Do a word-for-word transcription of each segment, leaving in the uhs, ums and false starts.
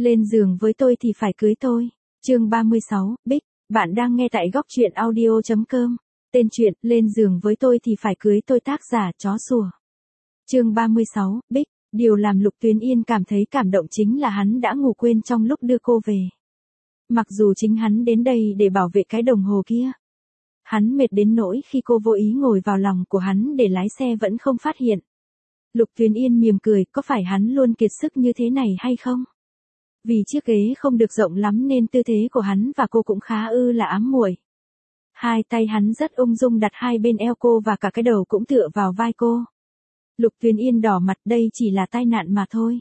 Lên giường với tôi thì phải cưới tôi. Chương ba mươi sáu, Bích, bạn đang nghe tại góc truyện audio chấm com. Tên truyện, Lên giường với tôi thì phải cưới tôi, tác giả chó sủa. Chương ba mươi sáu, Bích, điều làm Lục Tuyến Yên cảm thấy cảm động chính là hắn đã ngủ quên trong lúc đưa cô về. Mặc dù chính hắn đến đây để bảo vệ cái đồng hồ kia. Hắn mệt đến nỗi khi cô vô ý ngồi vào lòng của hắn để lái xe vẫn không phát hiện. Lục Tuyến Yên mỉm cười, có phải hắn luôn kiệt sức như thế này hay không? Vì chiếc ghế không được rộng lắm nên tư thế của hắn và cô cũng khá ư là ám muội. Hai tay hắn rất ung dung đặt hai bên eo cô và cả cái đầu cũng tựa vào vai cô. Lục Tuyến Yên đỏ mặt, đây chỉ là tai nạn mà thôi.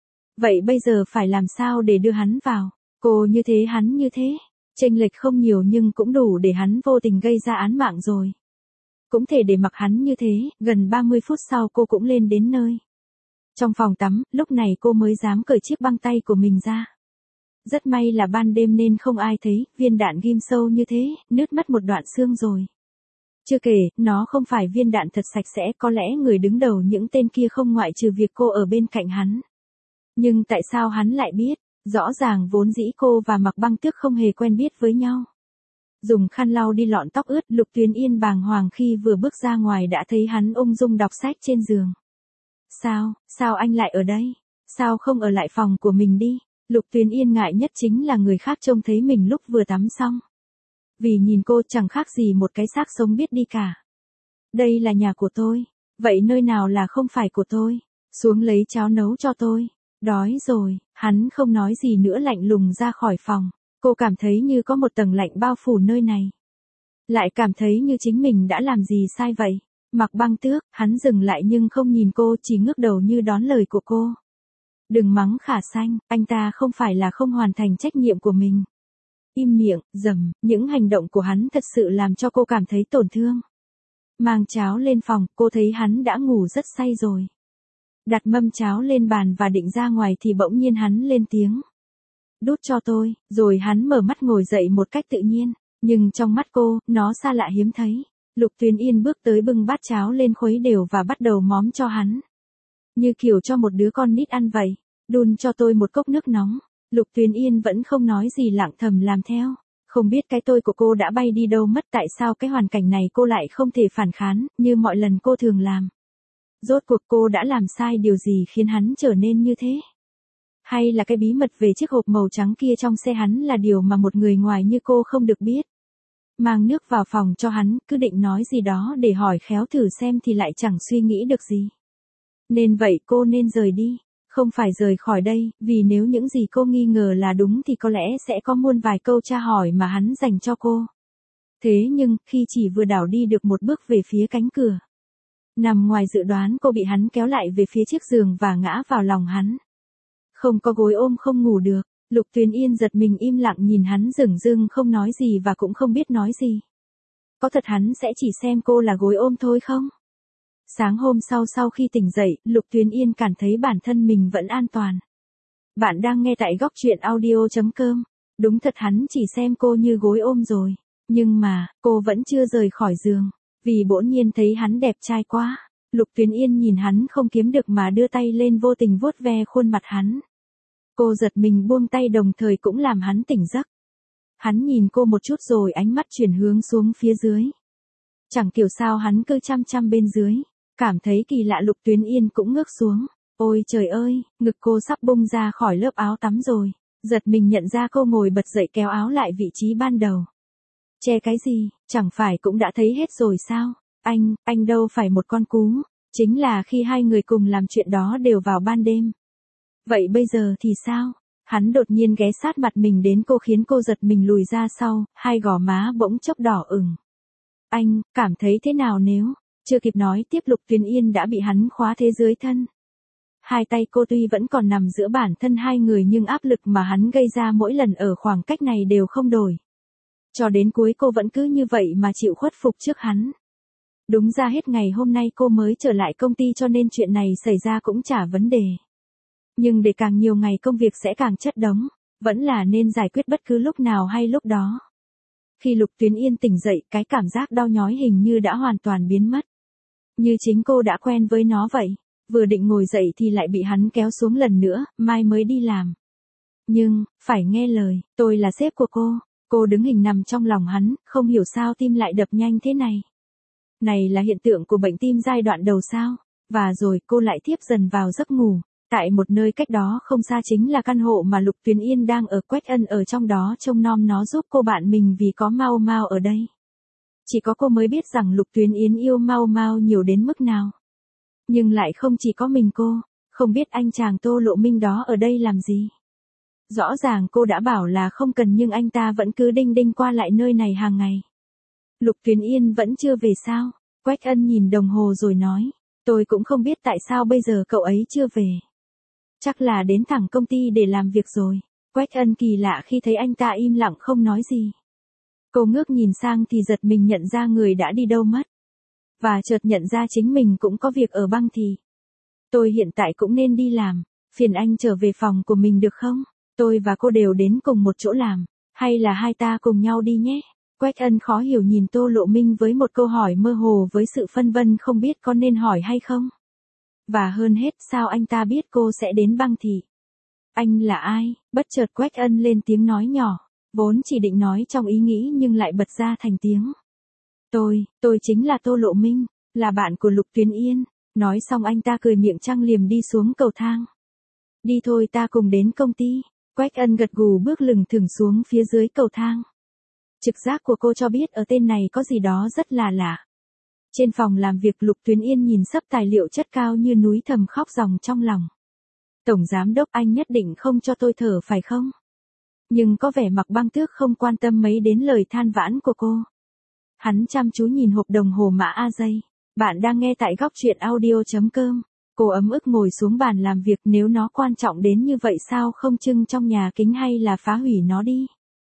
Vậy bây giờ phải làm sao để đưa hắn vào? Cô như thế hắn như thế. Chênh lệch không nhiều nhưng cũng đủ để hắn vô tình gây ra án mạng rồi. Cũng thể để mặc hắn như thế, gần ba mươi phút sau cô cũng lên đến nơi. Trong phòng tắm, lúc này cô mới dám cởi chiếc băng tay của mình ra. Rất may là ban đêm nên không ai thấy, viên đạn ghim sâu như thế, nứt mất một đoạn xương rồi. Chưa kể, nó không phải viên đạn thật sạch sẽ, có lẽ người đứng đầu những tên kia không ngoại trừ việc cô ở bên cạnh hắn. Nhưng tại sao hắn lại biết? Rõ ràng vốn dĩ cô và Mạc Băng Tước không hề quen biết với nhau. Dùng khăn lau đi lọn tóc ướt, Lục Tuyến Yên bàng hoàng khi vừa bước ra ngoài đã thấy hắn ung dung đọc sách trên giường. Sao, sao anh lại ở đây? Sao không ở lại phòng của mình đi? Lục Tuyến Yên ngại nhất chính là người khác trông thấy mình lúc vừa tắm xong. Vì nhìn cô chẳng khác gì một cái xác sống biết đi cả. Đây là nhà của tôi. Vậy nơi nào là không phải của tôi? Xuống lấy cháo nấu cho tôi. Đói rồi, hắn không nói gì nữa lạnh lùng ra khỏi phòng. Cô cảm thấy như có một tầng lạnh bao phủ nơi này. Lại cảm thấy như chính mình đã làm gì sai vậy. Mạc Băng Tước, hắn dừng lại nhưng không nhìn cô, chỉ ngước đầu như đón lời của cô. Đừng mắng Khả Xanh, anh ta không phải là không hoàn thành trách nhiệm của mình. Im miệng, dầm, những hành động của hắn thật sự làm cho cô cảm thấy tổn thương. Mang cháo lên phòng, cô thấy hắn đã ngủ rất say rồi. Đặt mâm cháo lên bàn và định ra ngoài thì bỗng nhiên hắn lên tiếng. Đút cho tôi, rồi hắn mở mắt ngồi dậy một cách tự nhiên, nhưng trong mắt cô, nó xa lạ hiếm thấy. Lục Tuyến Yên bước tới bưng bát cháo lên khuấy đều và bắt đầu móm cho hắn. Như kiểu cho một đứa con nít ăn vậy, đun cho tôi một cốc nước nóng. Lục Tuyến Yên vẫn không nói gì lặng thầm làm theo. Không biết cái tôi của cô đã bay đi đâu mất, tại sao cái hoàn cảnh này cô lại không thể phản kháng, như mọi lần cô thường làm. Rốt cuộc cô đã làm sai điều gì khiến hắn trở nên như thế? Hay là cái bí mật về chiếc hộp màu trắng kia trong xe hắn là điều mà một người ngoài như cô không được biết? Mang nước vào phòng cho hắn, cứ định nói gì đó để hỏi khéo thử xem thì lại chẳng suy nghĩ được gì. Nên vậy cô nên rời đi, không phải rời khỏi đây, vì nếu những gì cô nghi ngờ là đúng thì có lẽ sẽ có muôn vài câu tra hỏi mà hắn dành cho cô. Thế nhưng, khi chỉ vừa đảo đi được một bước về phía cánh cửa, nằm ngoài dự đoán cô bị hắn kéo lại về phía chiếc giường và ngã vào lòng hắn. Không có gối ôm không ngủ được, Lục Tuyến Yên giật mình im lặng nhìn hắn dửng dưng không nói gì và cũng không biết nói gì. Có thật hắn sẽ chỉ xem cô là gối ôm thôi không? Sáng hôm sau sau khi tỉnh dậy, Lục Tuyến Yên cảm thấy bản thân mình vẫn an toàn. Bạn đang nghe tại góc truyện audio chấm com. Đúng thật hắn chỉ xem cô như gối ôm rồi. Nhưng mà, cô vẫn chưa rời khỏi giường. Vì bỗng nhiên thấy hắn đẹp trai quá. Lục Tuyến Yên nhìn hắn không kiếm được mà đưa tay lên vô tình vuốt ve khuôn mặt hắn. Cô giật mình buông tay đồng thời cũng làm hắn tỉnh giấc. Hắn nhìn cô một chút rồi ánh mắt chuyển hướng xuống phía dưới. Chẳng hiểu sao hắn cứ chăm chăm bên dưới. Cảm thấy kỳ lạ Lục Tuyến Yên cũng ngước xuống. Ôi trời ơi, ngực cô sắp bung ra khỏi lớp áo tắm rồi. Giật mình nhận ra cô ngồi bật dậy kéo áo lại vị trí ban đầu. Che cái gì, chẳng phải cũng đã thấy hết rồi sao? Anh, anh đâu phải một con cú. Chính là khi hai người cùng làm chuyện đó đều vào ban đêm. Vậy bây giờ thì sao? Hắn đột nhiên ghé sát mặt mình đến cô khiến cô giật mình lùi ra sau, hai gò má bỗng chốc đỏ ửng. Anh, cảm thấy thế nào nếu... Chưa kịp nói tiếp Lục Tuyến Yên đã bị hắn khóa thế dưới thân. Hai tay cô tuy vẫn còn nằm giữa bản thân hai người nhưng áp lực mà hắn gây ra mỗi lần ở khoảng cách này đều không đổi. Cho đến cuối cô vẫn cứ như vậy mà chịu khuất phục trước hắn. Đúng ra hết ngày hôm nay cô mới trở lại công ty cho nên chuyện này xảy ra cũng chả vấn đề. Nhưng để càng nhiều ngày công việc sẽ càng chất đống, vẫn là nên giải quyết bất cứ lúc nào hay lúc đó. Khi Lục Tuyến Yên tỉnh dậy, cái cảm giác đau nhói hình như đã hoàn toàn biến mất. Như chính cô đã quen với nó vậy. Vừa định ngồi dậy thì lại bị hắn kéo xuống lần nữa, mai mới đi làm. Nhưng, phải nghe lời, tôi là sếp của cô. Cô đứng hình nằm trong lòng hắn, không hiểu sao tim lại đập nhanh thế này. Này là hiện tượng của bệnh tim giai đoạn đầu sao? Và rồi cô lại tiếp dần vào giấc ngủ. Tại một nơi cách đó không xa chính là căn hộ mà Lục Tuyến Yên đang ở. Quách Ân ở trong đó trông nom nó giúp cô bạn mình vì có Mau Mau ở đây. Chỉ có cô mới biết rằng Lục Tuyến Yên yêu Mau Mau nhiều đến mức nào. Nhưng lại không chỉ có mình cô, không biết anh chàng Tô Lộ Minh đó ở đây làm gì. Rõ ràng cô đã bảo là không cần nhưng anh ta vẫn cứ đinh đinh qua lại nơi này hàng ngày. Lục Tuyến Yên vẫn chưa về sao? Quách Ân nhìn đồng hồ rồi nói, tôi cũng không biết tại sao bây giờ cậu ấy chưa về. Chắc là đến thẳng công ty để làm việc rồi. Quách Ân kỳ lạ khi thấy anh ta im lặng không nói gì. Cô ngước nhìn sang thì giật mình nhận ra người đã đi đâu mất. Và chợt nhận ra chính mình cũng có việc ở Băng Thị. Tôi hiện tại cũng nên đi làm, phiền anh trở về phòng của mình được không? Tôi và cô đều đến cùng một chỗ làm, hay là hai ta cùng nhau đi nhé? Quách Ân khó hiểu nhìn Tô Lộ Minh với một câu hỏi mơ hồ với sự phân vân không biết có nên hỏi hay không. Và hơn hết sao anh ta biết cô sẽ đến Băng Thị? Anh là ai? Bất chợt Quách Ân lên tiếng nói nhỏ, vốn chỉ định nói trong ý nghĩ nhưng lại bật ra thành tiếng. Tôi, tôi chính là Tô Lộ Minh, là bạn của Lục Tuyến Yên. Nói xong anh ta cười miệng trăng liềm đi xuống cầu thang. Đi thôi ta cùng đến công ty. Quách Ân gật gù bước lừng thừng xuống phía dưới cầu thang. Trực giác của cô cho biết ở tên này có gì đó rất là lạ. Trên phòng làm việc Lục Tuyến Yên nhìn xấp tài liệu chất cao như núi thầm khóc ròng trong lòng. Tổng giám đốc anh nhất định không cho tôi thở phải không? Nhưng có vẻ Mạc Băng Tước không quan tâm mấy đến lời than vãn của cô. Hắn chăm chú nhìn hộp đồng hồ mã A giây. Bạn đang nghe tại góc truyện audio.com. Cô ấm ức ngồi xuống bàn làm việc nếu nó quan trọng đến như vậy sao không trưng trong nhà kính hay là phá hủy nó đi.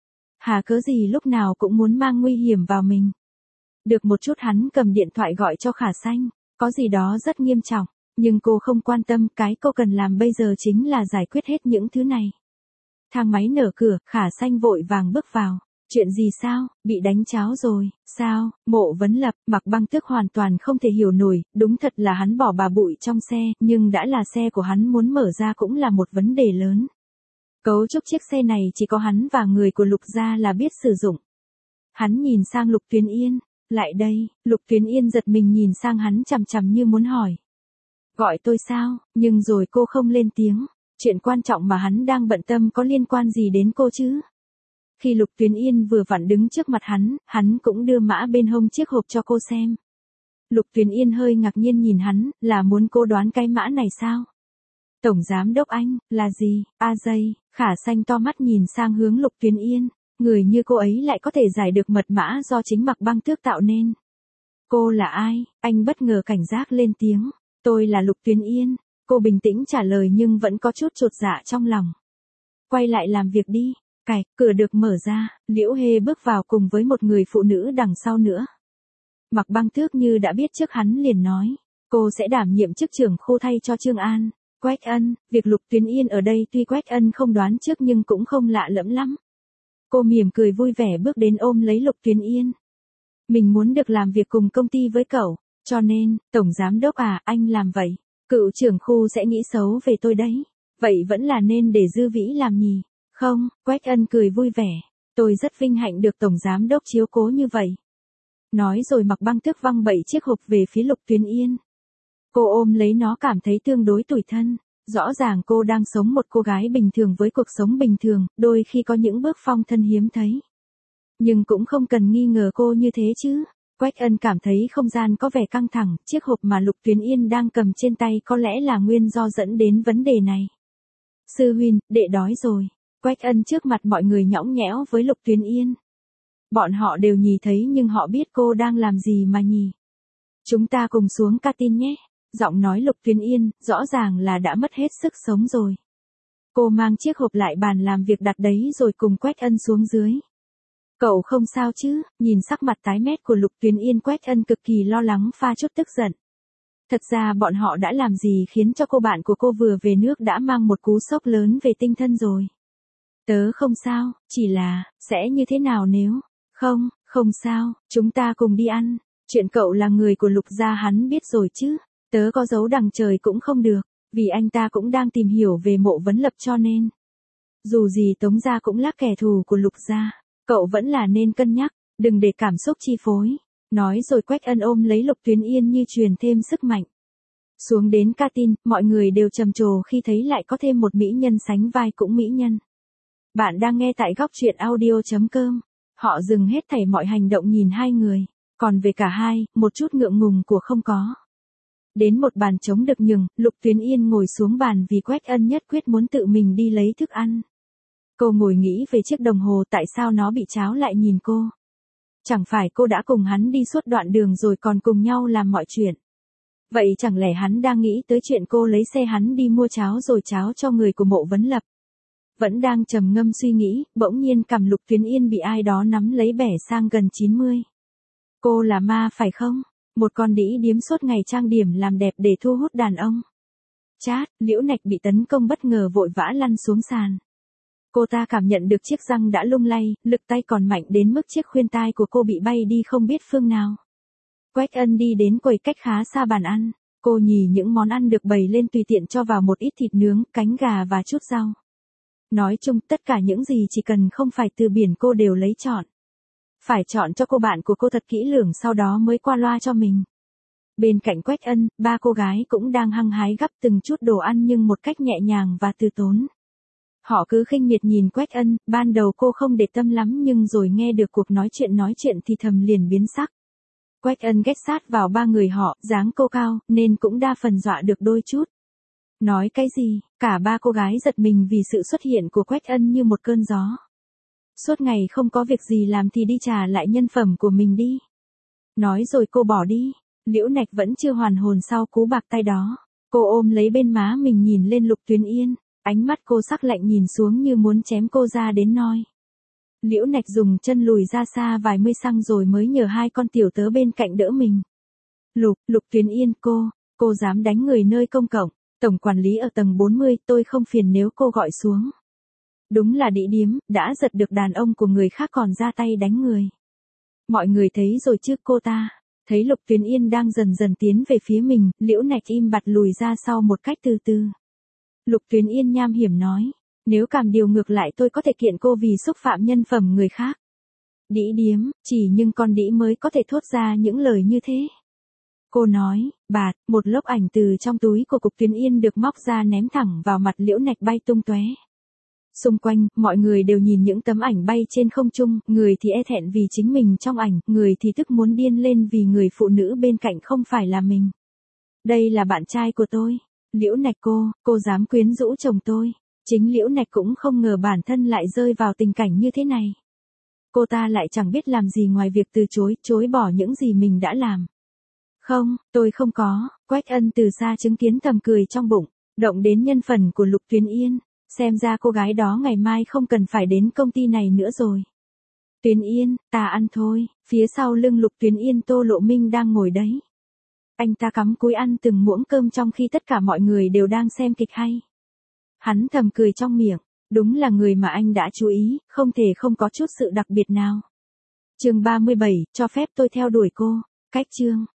Hà cớ gì lúc nào cũng muốn mang nguy hiểm vào mình. Được một chút hắn cầm điện thoại gọi cho Khả Xanh, có gì đó rất nghiêm trọng, nhưng cô không quan tâm, cái cô cần làm bây giờ chính là giải quyết hết những thứ này. Thang máy nở cửa, Khả Xanh vội vàng bước vào. Chuyện gì sao, bị đánh cháo rồi, sao, Mộ Vấn Lập, Mạc Băng Tước hoàn toàn không thể hiểu nổi, đúng thật là hắn bỏ bà bụi trong xe, nhưng đã là xe của hắn muốn mở ra cũng là một vấn đề lớn. Cấu trúc chiếc xe này chỉ có hắn và người của Lục gia là biết sử dụng. Hắn nhìn sang Lục Tuyến Yên, lại đây, Lục Tuyến Yên giật mình nhìn sang hắn chằm chằm như muốn hỏi. Gọi tôi sao, nhưng rồi cô không lên tiếng, chuyện quan trọng mà hắn đang bận tâm có liên quan gì đến cô chứ? Khi Lục Tuyến Yên vừa vặn đứng trước mặt hắn, hắn cũng đưa mã bên hông chiếc hộp cho cô xem. Lục Tuyến Yên hơi ngạc nhiên nhìn hắn, là muốn cô đoán cái mã này sao? Tổng giám đốc anh, là gì? A giây, Khả Xanh to mắt nhìn sang hướng Lục Tuyến Yên, người như cô ấy lại có thể giải được mật mã do chính Mạc Băng Tước tạo nên. Cô là ai? Anh bất ngờ cảnh giác lên tiếng. Tôi là Lục Tuyến Yên. Cô bình tĩnh trả lời nhưng vẫn có chút chột dạ trong lòng. Quay lại làm việc đi. Cạch, cửa được mở ra, Liễu Hê bước vào cùng với một người phụ nữ đằng sau nữa. Mạc Băng Tước như đã biết trước hắn liền nói, cô sẽ đảm nhiệm chức trưởng khu thay cho Trương An. Quách Ân, việc Lục Tuyến Yên ở đây tuy Quách Ân không đoán trước nhưng cũng không lạ lẫm lắm. Cô mỉm cười vui vẻ bước đến ôm lấy Lục Tuyến Yên. Mình muốn được làm việc cùng công ty với cậu, cho nên, Tổng Giám Đốc à, anh làm vậy, cựu trưởng khu sẽ nghĩ xấu về tôi đấy. Vậy vẫn là nên để Dư Vĩ làm nhỉ? Không, Quách Ân cười vui vẻ. Tôi rất vinh hạnh được Tổng Giám Đốc chiếu cố như vậy. Nói rồi Mạc Băng Tước văng bậy chiếc hộp về phía Lục Tuyến Yên. Cô ôm lấy nó cảm thấy tương đối tủi thân. Rõ ràng cô đang sống một cô gái bình thường với cuộc sống bình thường, đôi khi có những bước phong thân hiếm thấy. Nhưng cũng không cần nghi ngờ cô như thế chứ. Quách Ân cảm thấy không gian có vẻ căng thẳng, chiếc hộp mà Lục Tuyến Yên đang cầm trên tay có lẽ là nguyên do dẫn đến vấn đề này. Sư huynh, đệ đói rồi. Quách Ân trước mặt mọi người nhõng nhẽo với Lục Tuyến Yên. Bọn họ đều nhìn thấy nhưng họ biết cô đang làm gì mà nhỉ. Chúng ta cùng xuống canteen nhé. Giọng nói Lục Tuyến Yên, rõ ràng là đã mất hết sức sống rồi. Cô mang chiếc hộp lại bàn làm việc đặt đấy rồi cùng Quách Ân xuống dưới. Cậu không sao chứ? Nhìn sắc mặt tái mét của Lục Tuyến Yên, Quách Ân cực kỳ lo lắng pha chút tức giận. Thật ra bọn họ đã làm gì khiến cho cô bạn của cô vừa về nước đã mang một cú sốc lớn về tinh thần rồi. Tớ không sao, chỉ là, sẽ như thế nào nếu... Không, không sao, chúng ta cùng đi ăn. Chuyện cậu là người của Lục gia hắn biết rồi chứ. Tớ có giấu đằng trời cũng không được, vì anh ta cũng đang tìm hiểu về Mộ Vấn Lập cho nên. Dù gì Tống gia cũng là kẻ thù của Lục gia, cậu vẫn là nên cân nhắc, đừng để cảm xúc chi phối. Nói rồi Quách Ân ôm lấy Lục Tuyến Yên như truyền thêm sức mạnh. Xuống đến canteen, mọi người đều trầm trồ khi thấy lại có thêm một mỹ nhân sánh vai cũng mỹ nhân. Bạn đang nghe tại góc truyện audio chấm com. Họ dừng hết thảy mọi hành động nhìn hai người, còn về cả hai, một chút ngượng ngùng của không có. Đến một bàn trống được nhường, Lục Tuyến Yên ngồi xuống bàn vì Quách Ân nhất quyết muốn tự mình đi lấy thức ăn. Cô ngồi nghĩ về chiếc đồng hồ tại sao nó bị tráo lại nhìn cô. Chẳng phải cô đã cùng hắn đi suốt đoạn đường rồi còn cùng nhau làm mọi chuyện. Vậy chẳng lẽ hắn đang nghĩ tới chuyện cô lấy xe hắn đi mua cháo rồi cháo cho người của Mộ Vấn Lập. Vẫn đang trầm ngâm suy nghĩ, bỗng nhiên cằm Lục Tuyến Yên bị ai đó nắm lấy bẻ sang gần chín mươi. Cô là ma phải không? Một con đĩ điếm suốt ngày trang điểm làm đẹp để thu hút đàn ông. Chát, Liễu Nạch bị tấn công bất ngờ vội vã lăn xuống sàn. Cô ta cảm nhận được chiếc răng đã lung lay, lực tay còn mạnh đến mức chiếc khuyên tai của cô bị bay đi không biết phương nào. Quách Ân đi đến quầy cách khá xa bàn ăn, cô nhì những món ăn được bày lên tùy tiện cho vào một ít thịt nướng, cánh gà và chút rau. Nói chung tất cả những gì chỉ cần không phải từ biển cô đều lấy chọn. Phải chọn cho cô bạn của cô thật kỹ lưỡng sau đó mới qua loa cho mình. Bên cạnh Quách Ân, ba cô gái cũng đang hăng hái gắp từng chút đồ ăn nhưng một cách nhẹ nhàng và từ tốn. Họ cứ khinh miệt nhìn Quách Ân, ban đầu cô không để tâm lắm nhưng rồi nghe được cuộc nói chuyện nói chuyện thì thầm liền biến sắc. Quách Ân ghét sát vào ba người họ, dáng cô cao, nên cũng đa phần dọa được đôi chút. Nói cái gì, cả ba cô gái giật mình vì sự xuất hiện của Quách Ân như một cơn gió. Suốt ngày không có việc gì làm thì đi trả lại nhân phẩm của mình đi. Nói rồi cô bỏ đi, Liễu Nạch vẫn chưa hoàn hồn sau cú bạc tay đó. Cô ôm lấy bên má mình nhìn lên Lục Tuyến Yên, ánh mắt cô sắc lạnh nhìn xuống như muốn chém cô ra đến noi. Liễu Nạch dùng chân lùi ra xa vài mươi xăng rồi mới nhờ hai con tiểu tớ bên cạnh đỡ mình. Lục, Lục Tuyến Yên cô, cô dám đánh người nơi công cộng, tổng quản lý ở tầng bốn mươi, tôi không phiền nếu cô gọi xuống. Đúng là đĩ điếm, đã giật được đàn ông của người khác còn ra tay đánh người. Mọi người thấy rồi chứ cô ta, thấy Lục Tuyến Yên đang dần dần tiến về phía mình, Liễu Nạch im bặt lùi ra sau một cách từ từ. Lục Tuyến Yên nham hiểm nói, nếu cảm điều ngược lại tôi có thể kiện cô vì xúc phạm nhân phẩm người khác. Đĩ điếm, chỉ nhưng con đĩ mới có thể thốt ra những lời như thế. Cô nói, bạt, một lớp ảnh từ trong túi của Cục Tuyến Yên được móc ra ném thẳng vào mặt Liễu Nạch bay tung tóe. Xung quanh, mọi người đều nhìn những tấm ảnh bay trên không trung, người thì e thẹn vì chính mình trong ảnh, người thì tức muốn điên lên vì người phụ nữ bên cạnh không phải là mình. Đây là bạn trai của tôi. Liễu Nạch cô, cô dám quyến rũ chồng tôi. Chính Liễu Nạch cũng không ngờ bản thân lại rơi vào tình cảnh như thế này. Cô ta lại chẳng biết làm gì ngoài việc từ chối, chối bỏ những gì mình đã làm. Không, tôi không có, Quách Ân từ xa chứng kiến thầm cười trong bụng, động đến nhân phần của Lục Tuyến Yên. Xem ra cô gái đó ngày mai không cần phải đến công ty này nữa rồi. Tuyến Yên, ta ăn thôi, phía sau lưng Lục Tuyến Yên Tô Lộ Minh đang ngồi đấy. Anh ta cắm cúi ăn từng muỗng cơm trong khi tất cả mọi người đều đang xem kịch hay. Hắn thầm cười trong miệng, đúng là người mà anh đã chú ý, không thể không có chút sự đặc biệt nào. Chương ba mươi bảy, cho phép tôi theo đuổi cô, cách chương.